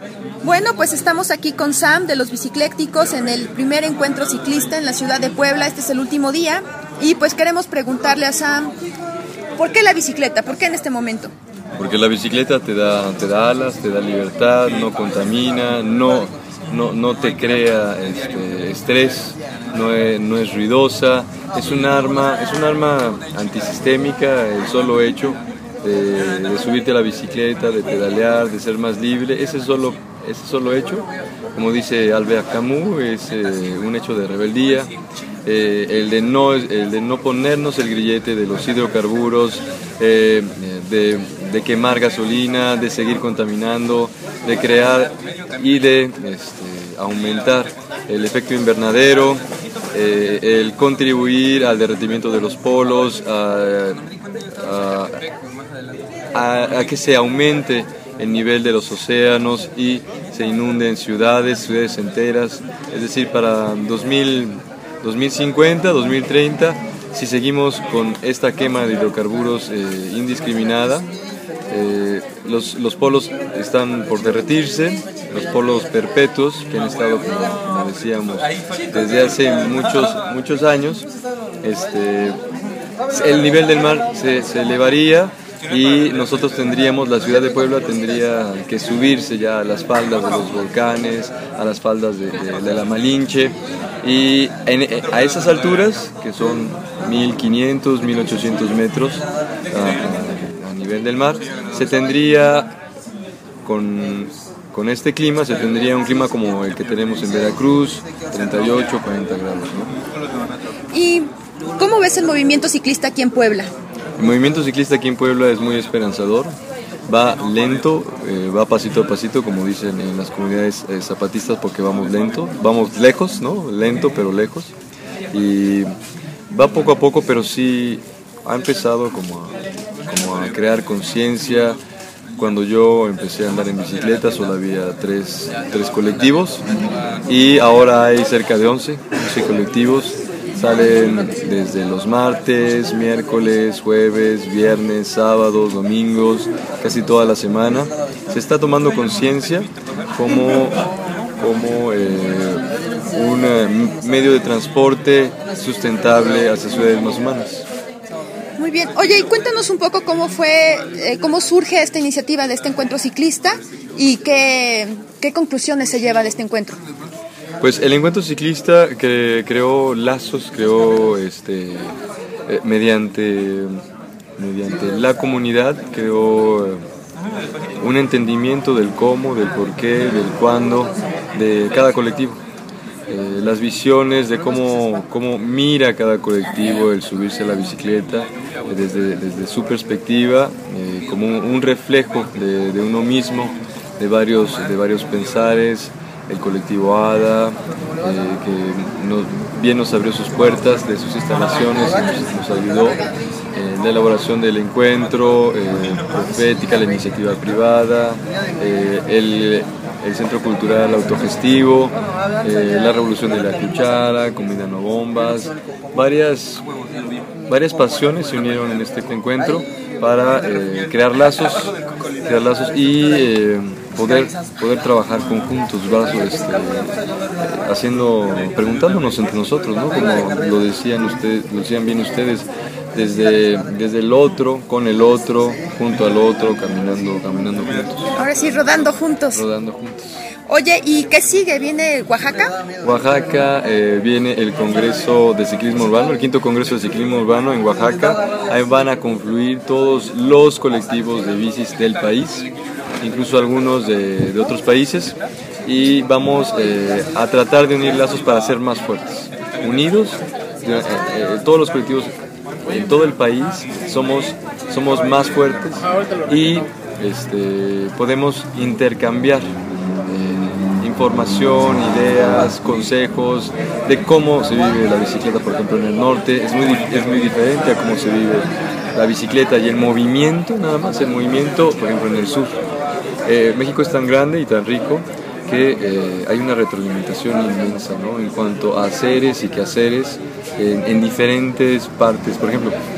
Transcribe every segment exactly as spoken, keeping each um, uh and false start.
Bueno, pues estamos aquí con Sam de los Biciclécticos en el primer encuentro ciclista en la ciudad de Puebla. Este es el último día y pues queremos preguntarle a Sam, ¿por qué la bicicleta? ¿Por qué en este momento? Porque la bicicleta te da, te da alas, te da libertad, no contamina, no, no, no te crea este, estrés, no es, no es ruidosa, es un arma, es un arma antisistémica, el solo hecho de, de subirte a la bicicleta, de pedalear, de ser más libre, ese solo, ese solo hecho, como dice Albert Camus, es eh, un hecho de rebeldía. Eh, el, de no, el de no ponernos el grillete de los hidrocarburos, eh, de, de quemar gasolina, de seguir contaminando, de crear y de este, aumentar el efecto invernadero, eh, el contribuir al derretimiento de los polos, a, a, a, a que se aumente el nivel de los océanos y se inunden ciudades, ciudades enteras. Es decir, para dos mil cincuenta, dos mil treinta, si seguimos con esta quema de hidrocarburos eh, indiscriminada, eh, los, los polos están por derretirse, los polos perpetuos que han estado, como, como decíamos, desde hace muchos, muchos años, este, el nivel del mar se, se elevaría y nosotros tendríamos, la ciudad de Puebla tendría que subirse ya a las faldas de los volcanes, a las faldas de, de, de la Malinche, y en, a esas alturas, que son mil quinientos, mil ochocientos metros a, a nivel del mar, se tendría, con, con este clima, se tendría un clima como el que tenemos en Veracruz, treinta y ocho, cuarenta grados, ¿no? ¿Y cómo ves el movimiento ciclista aquí en Puebla? El movimiento ciclista aquí en Puebla es muy esperanzador, va lento, eh, va pasito a pasito, como dicen en las comunidades eh, zapatistas, porque vamos lento, vamos lejos, ¿no? Lento pero lejos, y va poco a poco, pero sí ha empezado como a, como a crear conciencia. Cuando yo empecé a andar en bicicleta solo había tres, tres colectivos y ahora hay cerca de once, once colectivos. Salen desde los martes, miércoles, jueves, viernes, sábados, domingos, casi toda la semana. Se está tomando conciencia como, como eh, un eh, medio de transporte sustentable hacia ciudades más humanas. Muy bien. Oye, y cuéntanos un poco cómo fue, eh, cómo surge esta iniciativa de este encuentro ciclista y qué, qué conclusiones se lleva de este encuentro. Pues el encuentro ciclista que creó lazos, creó este, eh, mediante, mediante la comunidad, creó eh, un entendimiento del cómo, del por qué, del cuándo, de cada colectivo. Eh, las visiones de cómo, cómo mira cada colectivo el subirse a la bicicleta, eh, desde, desde su perspectiva, eh, como un, un reflejo de, de uno mismo, de varios, de varios pensares. El colectivo ADA, eh, que nos, bien nos abrió sus puertas de sus instalaciones y nos, nos ayudó en la elaboración del encuentro, eh, Profética, la iniciativa privada, eh, el, el Centro Cultural Autogestivo, eh, la Revolución de la Cuchara, Comida No Bombas, varias, varias pasiones se unieron en este encuentro para eh, crear lazos, crear lazos y eh, Poder, poder trabajar conjuntos, brazos, este, haciendo, preguntándonos entre nosotros, ¿no? Como lo decían ustedes, lo decían bien ustedes, desde, desde el otro, con el otro, junto al otro, caminando, caminando juntos. Ahora sí, rodando juntos. Rodando juntos. Oye, ¿y qué sigue? ¿Viene Oaxaca? Oaxaca, eh, viene el Congreso de Ciclismo Urbano, el quinto Congreso de Ciclismo Urbano en Oaxaca. Ahí van a confluir todos los colectivos de bicis del país, incluso algunos de, de otros países, y vamos eh, a tratar de unir lazos para ser más fuertes. Unidos, eh, eh, todos los colectivos en todo el país somos, somos más fuertes y este, podemos intercambiar eh, información, ideas, consejos de cómo se vive la bicicleta, por ejemplo, en el norte. Es muy, es muy diferente a cómo se vive la bicicleta y el movimiento, nada más, el movimiento, por ejemplo, en el sur. Eh, México es tan grande y tan rico que eh, hay una retroalimentación inmensa, ¿no? En cuanto a haceres y quehaceres en, en diferentes partes. Por ejemplo,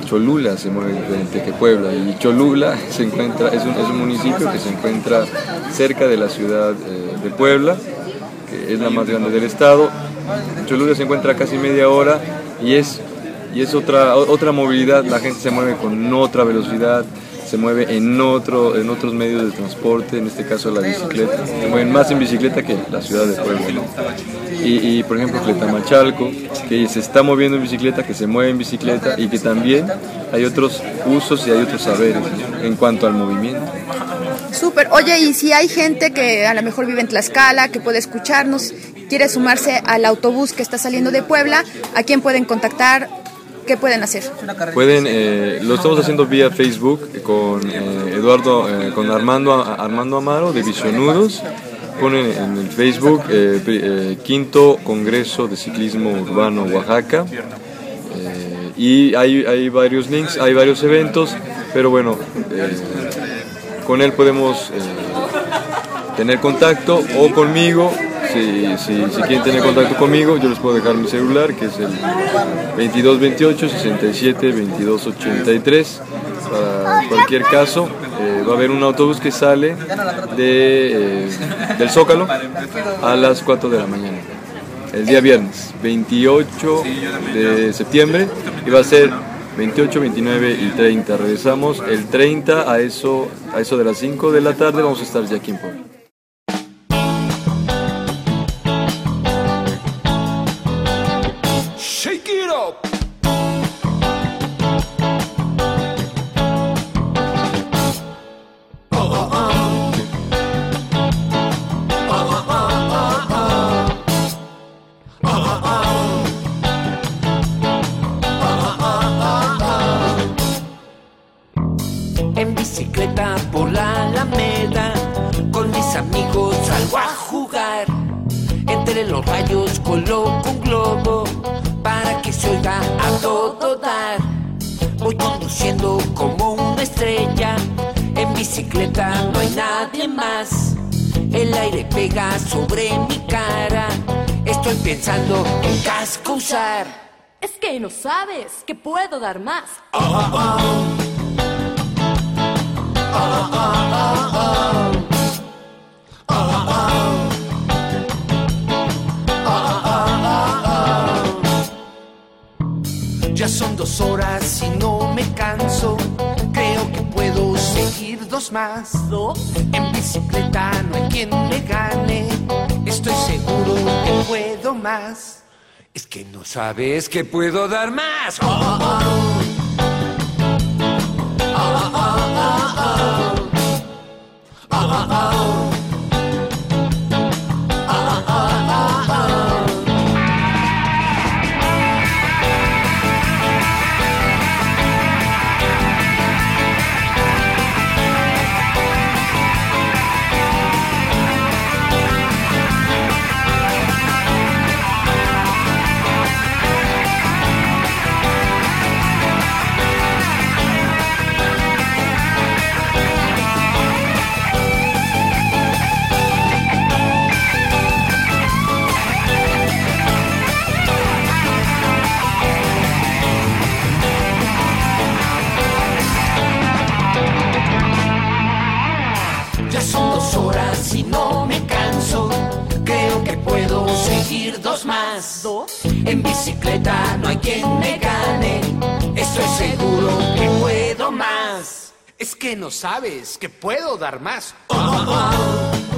Cholula se mueve diferente que Puebla, y Cholula se encuentra, es un, es un municipio que se encuentra cerca de la ciudad eh, de Puebla, que es la más grande del estado. Cholula se encuentra a casi media hora y es, y es otra, otra movilidad, la gente se mueve con otra velocidad, se mueve en, otro, en otros medios de transporte, en este caso la bicicleta, se mueven más en bicicleta que la ciudad de Puebla, ¿no? Y, y por ejemplo Cletamachalco, que se está moviendo en bicicleta, que se mueve en bicicleta y que también hay otros usos y hay otros saberes, ¿no?, en cuanto al movimiento. Súper. Oye, y si hay gente que a lo mejor vive en Tlaxcala, que puede escucharnos, quiere sumarse al autobús que está saliendo de Puebla, ¿a quién pueden contactar? ¿Qué pueden hacer? Pueden, eh, lo estamos haciendo vía Facebook con eh, Eduardo, eh, con Armando, Armando Amaro de Visionudos. Ponen en el Facebook eh, eh, Quinto Congreso de Ciclismo Urbano Oaxaca. Eh, y hay, hay varios links, hay varios eventos, pero bueno, eh, con él podemos eh, tener contacto, o conmigo. Si, si, si quieren tener contacto conmigo, yo les puedo dejar mi celular, que es el veintidós veintiocho sesenta y siete veintidós ochenta y tres. Para cualquier caso, eh, va a haber un autobús que sale de, eh, del Zócalo a las cuatro de la mañana, el día viernes veintiocho de septiembre, y va a ser veintiocho, veintinueve y treinta. Regresamos el treinta a eso, a eso de las cinco de la tarde, vamos a estar ya aquí en Puebla. En bicicleta por la Alameda, con mis amigos salgo a jugar. Entre los rayos coloco un globo para que se oiga a todo dar. Voy conduciendo como una estrella, en bicicleta no hay nadie más. El aire pega sobre mi cara, estoy pensando en casco usar. Es que no sabes que puedo dar más. Oh, oh, oh. Oh, oh, oh, oh. Oh, oh, oh. Oh, oh, oh, oh. Ya son dos horas y no me canso. Creo que puedo seguir dos más. ¿Dos? En bicicleta no hay quien me gane. Estoy seguro que puedo más. Es que no sabes que puedo dar más. Oh, oh, oh. Oh, oh, oh, oh. Oh, oh, oh. Oh, oh, oh, oh. Ya son dos horas y no me canso. Creo que puedo seguir dos más. ¿Dos? En bicicleta no hay quien me gane. Estoy seguro que puedo más. Es que no sabes que puedo dar más. Oh, oh, oh.